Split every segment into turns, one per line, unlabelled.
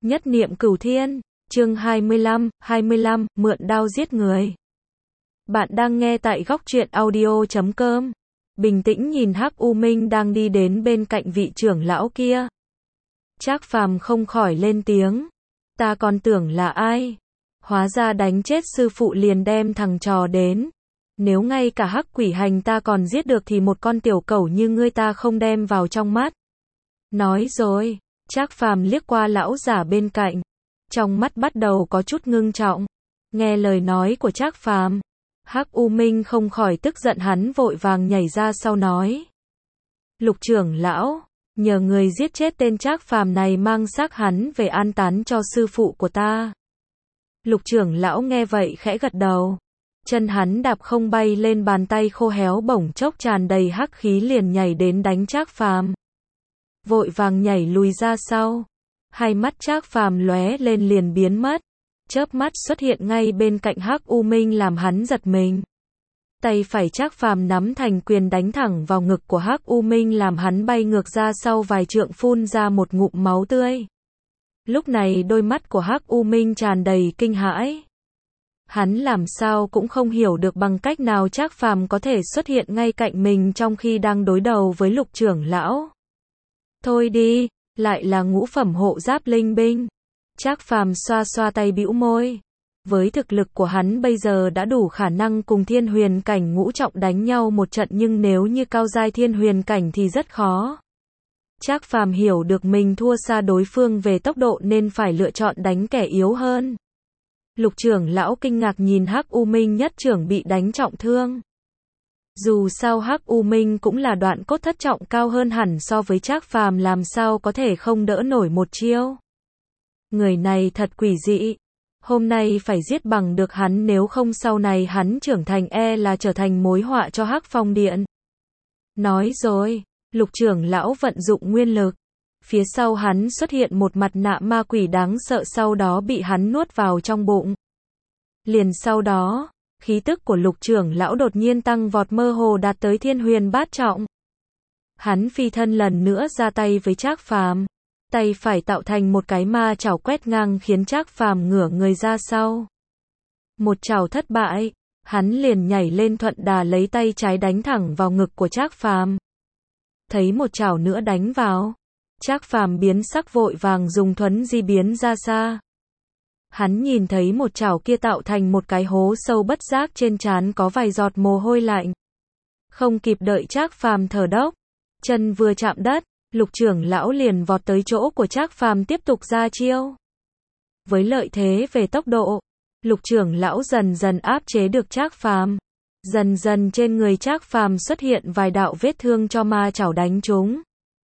Nhất niệm cửu thiên, chương 25, mượn đao giết người. Bạn đang nghe tại góc truyện audio.com. Bình tĩnh nhìn Hắc U Minh đang đi đến bên cạnh vị trưởng lão kia. Trác Phàm không khỏi lên tiếng. Ta còn tưởng là ai? Hóa ra đánh chết sư phụ liền đem thằng trò đến. Nếu ngay cả Hắc Quỷ Hành ta còn giết được thì một con tiểu cẩu như ngươi ta không đem vào trong mắt. Nói rồi, Trác Phàm liếc qua lão giả bên cạnh. Trong mắt bắt đầu có chút ngưng trọng. Nghe lời nói của Trác Phàm, Hắc U Minh không khỏi tức giận, hắn vội vàng nhảy ra sau nói. Lục trưởng lão, nhờ người giết chết tên Trác Phàm này, mang xác hắn về an táng cho sư phụ của ta. Lục trưởng lão nghe vậy khẽ gật đầu. Chân hắn đạp không bay lên, bàn tay khô héo bỗng chốc tràn đầy hắc khí liền nhảy đến đánh Trác Phàm. Vội vàng nhảy lùi ra sau. Hai mắt Trác Phàm lóe lên liền biến mất. Chớp mắt xuất hiện ngay bên cạnh Hắc U Minh làm hắn giật mình. Tay phải Trác Phàm nắm thành quyền đánh thẳng vào ngực của Hắc U Minh làm hắn bay ngược ra sau vài trượng, phun ra một ngụm máu tươi. Lúc này đôi mắt của Hắc U Minh tràn đầy kinh hãi. Hắn làm sao cũng không hiểu được bằng cách nào Trác Phàm có thể xuất hiện ngay cạnh mình trong khi đang đối đầu với Lục trưởng lão. Thôi đi, lại là ngũ phẩm hộ giáp linh binh. Trác Phàm xoa xoa tay bĩu môi. Với thực lực của hắn bây giờ đã đủ khả năng cùng thiên huyền cảnh ngũ trọng đánh nhau một trận, nhưng nếu như cao giai thiên huyền cảnh thì rất khó. Trác Phàm hiểu được mình thua xa đối phương về tốc độ nên phải lựa chọn đánh kẻ yếu hơn. Lục trưởng lão kinh ngạc nhìn Hắc U Minh nhất trưởng bị đánh trọng thương. Dù sao Hắc U Minh cũng là đoạn cốt thất trọng, cao hơn hẳn so với Trác Phàm, làm sao có thể không đỡ nổi một chiêu. Người này thật quỷ dị. Hôm nay phải giết bằng được hắn, nếu không sau này hắn trưởng thành e là trở thành mối họa cho Hắc Phong Điện. Nói rồi, Lục trưởng lão vận dụng nguyên lực. Phía sau hắn xuất hiện một mặt nạ ma quỷ đáng sợ, sau đó bị hắn nuốt vào trong bụng. Liền sau đó, khí tức của Lục trưởng lão đột nhiên tăng vọt, mơ hồ đạt tới thiên huyền bát trọng. Hắn phi thân lần nữa ra tay với Trác Phàm. Tay phải tạo thành một cái ma chảo quét ngang khiến Trác Phàm ngửa người ra sau. Một chảo thất bại, hắn liền nhảy lên thuận đà lấy tay trái đánh thẳng vào ngực của Trác Phàm. Thấy một chảo nữa đánh vào, Trác Phàm biến sắc, vội vàng dùng thuấn di biến ra xa. Hắn nhìn thấy một chảo kia tạo thành một cái hố sâu, bất giác trên trán có vài giọt mồ hôi lạnh. Không kịp đợi Trác Phàm thở dốc, chân vừa chạm đất, Lục trưởng lão liền vọt tới chỗ của Trác Phàm tiếp tục ra chiêu. Với lợi thế về tốc độ, Lục trưởng lão dần dần áp chế được Trác Phàm. Dần dần trên người Trác Phàm xuất hiện vài đạo vết thương cho ma chảo đánh trúng.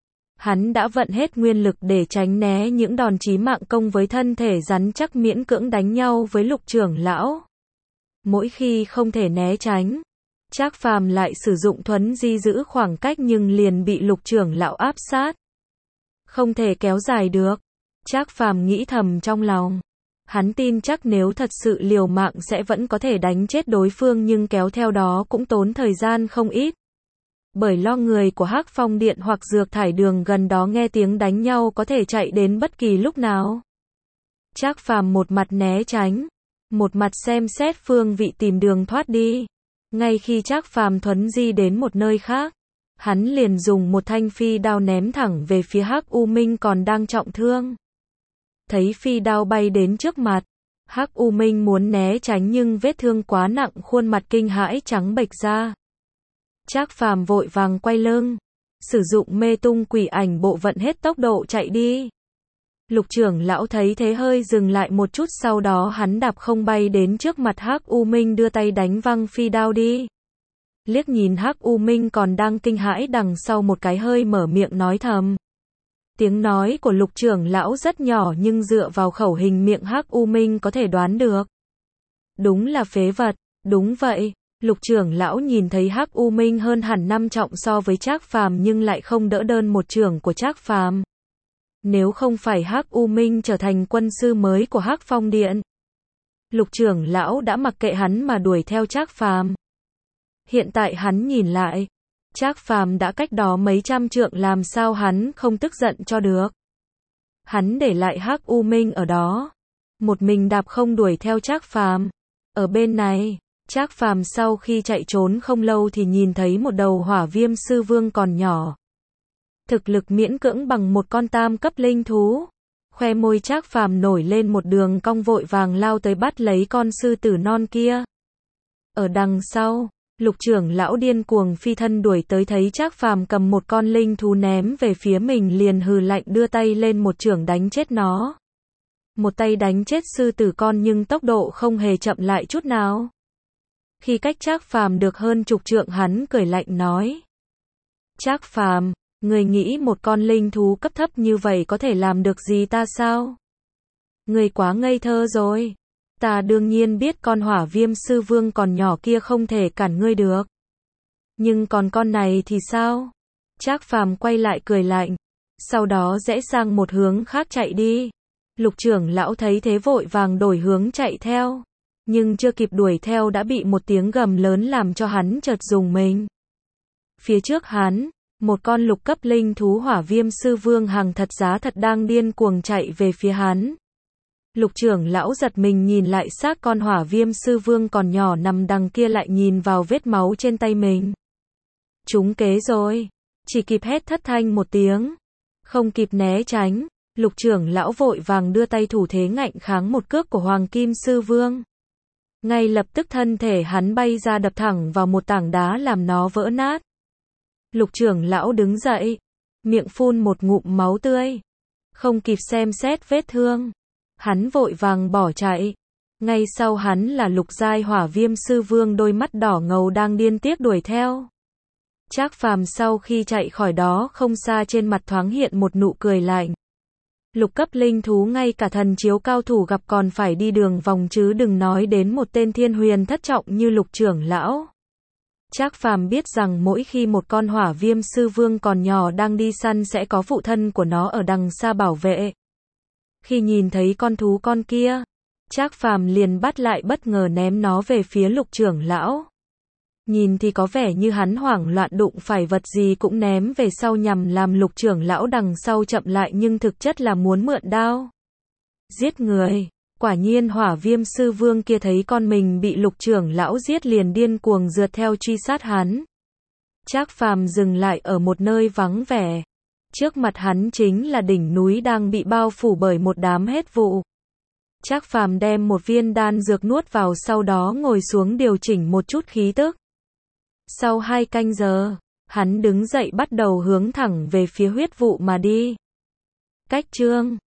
Hắn đã vận hết nguyên lực để tránh né những đòn chí mạng, công với thân thể rắn chắc miễn cưỡng đánh nhau với Lục trưởng lão. Mỗi khi không thể né tránh, Trác Phàm lại sử dụng thuấn di giữ khoảng cách, nhưng liền bị Lục trưởng lão áp sát. Không thể kéo dài được. Trác Phàm nghĩ thầm trong lòng. Hắn tin chắc nếu thật sự liều mạng sẽ vẫn có thể đánh chết đối phương, nhưng kéo theo đó cũng tốn thời gian không ít. Bởi lo người của Hắc Phong Điện hoặc Dược Thải Đường gần đó nghe tiếng đánh nhau có thể chạy đến bất kỳ lúc nào. Trác Phàm một mặt né tránh, một mặt xem xét phương vị tìm đường thoát đi. Ngay khi Trác Phàm thuấn di đến một nơi khác, hắn liền dùng một thanh phi đao ném thẳng về phía Hắc U Minh còn đang trọng thương. Thấy phi đao bay đến trước mặt, Hắc U Minh muốn né tránh nhưng vết thương quá nặng, khuôn mặt kinh hãi trắng bệch ra. Trác Phàm vội vàng quay lưng, sử dụng mê tung quỷ ảnh bộ vận hết tốc độ chạy đi. Lục trưởng lão thấy thế hơi dừng lại một chút, sau đó hắn đạp không bay đến trước mặt Hắc U Minh, đưa tay đánh văng phi đao đi. Liếc nhìn Hắc U Minh còn đang kinh hãi đằng sau một cái, hơi mở miệng nói thầm. Tiếng nói của Lục trưởng lão rất nhỏ nhưng dựa vào khẩu hình miệng Hắc U Minh có thể đoán được. Đúng là phế vật. Đúng vậy. Lục trưởng lão nhìn thấy Hắc U Minh hơn hẳn 5 trọng so với Trác Phàm nhưng lại không đỡ đơn một chưởng của Trác Phàm. Nếu không phải Hắc U Minh trở thành quân sư mới của Hắc Phong Điện, Lục trưởng lão đã mặc kệ hắn mà đuổi theo Trác Phàm. Hiện tại hắn nhìn lại, Trác Phàm đã cách đó mấy trăm trượng, làm sao hắn không tức giận cho được. Hắn để lại Hắc U Minh ở đó, một mình đạp không đuổi theo Trác Phàm. Ở bên này, Trác Phàm sau khi chạy trốn không lâu thì nhìn thấy một đầu Hỏa Viêm Sư Vương còn nhỏ. Thực lực miễn cưỡng bằng một con tam cấp linh thú. Khoe môi Trác Phàm nổi lên một đường cong, vội vàng lao tới bắt lấy con sư tử non kia. Ở đằng sau, Lục trưởng lão điên cuồng phi thân đuổi tới, thấy Trác Phàm cầm một con linh thú ném về phía mình liền hừ lạnh đưa tay lên một chưởng đánh chết nó. Một tay đánh chết sư tử con nhưng tốc độ không hề chậm lại chút nào. Khi cách Trác Phàm được hơn chục trượng, hắn cười lạnh nói: Trác Phàm, người nghĩ một con linh thú cấp thấp như vậy có thể làm được gì ta sao? Người quá ngây thơ rồi. Ta đương nhiên biết con Hỏa Viêm Sư Vương còn nhỏ kia không thể cản ngươi được. Nhưng còn con này thì sao? Trác Phàm quay lại cười lạnh, sau đó rẽ sang một hướng khác chạy đi. Lục trưởng lão thấy thế vội vàng đổi hướng chạy theo, nhưng chưa kịp đuổi theo đã bị một tiếng gầm lớn làm cho hắn chợt rùng mình. Phía trước hắn, một con lục cấp linh thú Hỏa Viêm Sư Vương hàng thật giá thật đang điên cuồng chạy về phía hắn. Lục trưởng lão giật mình nhìn lại xác con Hỏa Viêm Sư Vương còn nhỏ nằm đằng kia, lại nhìn vào vết máu trên tay mình. Trúng kế rồi, chỉ kịp hét thất thanh một tiếng, không kịp né tránh. Lục trưởng lão vội vàng đưa tay thủ thế ngạnh kháng một cước của Hoàng Kim Sư Vương. Ngay lập tức thân thể hắn bay ra đập thẳng vào một tảng đá làm nó vỡ nát. Lục trưởng lão đứng dậy, miệng phun một ngụm máu tươi. Không kịp xem xét vết thương, hắn vội vàng bỏ chạy. Ngay sau hắn là lục giai Hỏa Viêm Sư Vương đôi mắt đỏ ngầu đang điên tiết đuổi theo. Trác Phàm sau khi chạy khỏi đó không xa, trên mặt thoáng hiện một nụ cười lạnh. Lục cấp linh thú ngay cả thần chiếu cao thủ gặp còn phải đi đường vòng chứ đừng nói đến một tên thiên huyền thất trọng như lục trưởng lão. Trác Phàm biết rằng mỗi khi một con Hỏa Viêm Sư Vương còn nhỏ đang đi săn sẽ có phụ thân của nó ở đằng xa bảo vệ. Khi nhìn thấy con thú con kia, Trác Phàm liền bắt lại, bất ngờ ném nó về phía lục trưởng lão. Nhìn thì có vẻ như hắn hoảng loạn đụng phải vật gì cũng ném về sau nhằm làm lục trưởng lão đằng sau chậm lại, nhưng thực chất là muốn mượn đao giết người. Quả nhiên Hỏa Viêm Sư Vương kia thấy con mình bị lục trưởng lão giết liền điên cuồng rượt theo truy sát hắn. Trác Phàm dừng lại ở một nơi vắng vẻ. Trước mặt hắn chính là đỉnh núi đang bị bao phủ bởi một đám hết vụ. Trác Phàm đem một viên đan dược nuốt vào, sau đó ngồi xuống điều chỉnh một chút khí tức. Sau 2 canh giờ, hắn đứng dậy bắt đầu hướng thẳng về phía huyết vụ mà đi. Cách chương